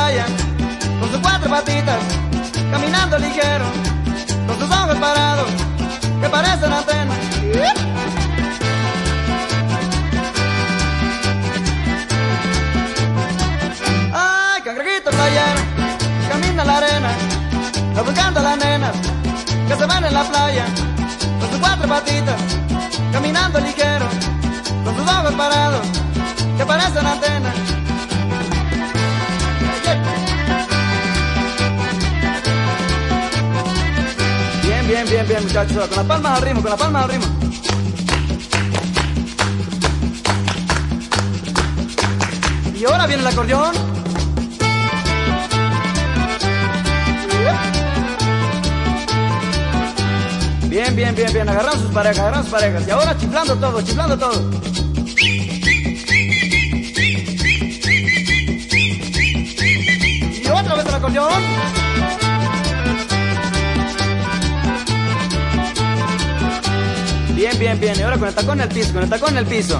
playa, con sus cuatro patitas, caminando ligero, con sus ojos parados, que parecen antenas. Ay, cangrejito playero, camina en la arena, buscando a las nenas que se van en la playa, con sus cuatro patitas, caminando ligero, con sus ojos parados, que parecen antenas. Bien, muchachos, con las palmas al ritmo, con las palmas al ritmo. Y ahora viene el acordeón. Bien, agarramos sus parejas. Y ahora chiflando todo. Y otra vez el acordeón. Bien, y ahora con el tacón en el piso,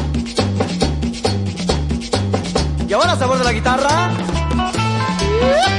Y ahora sabor de la guitarra.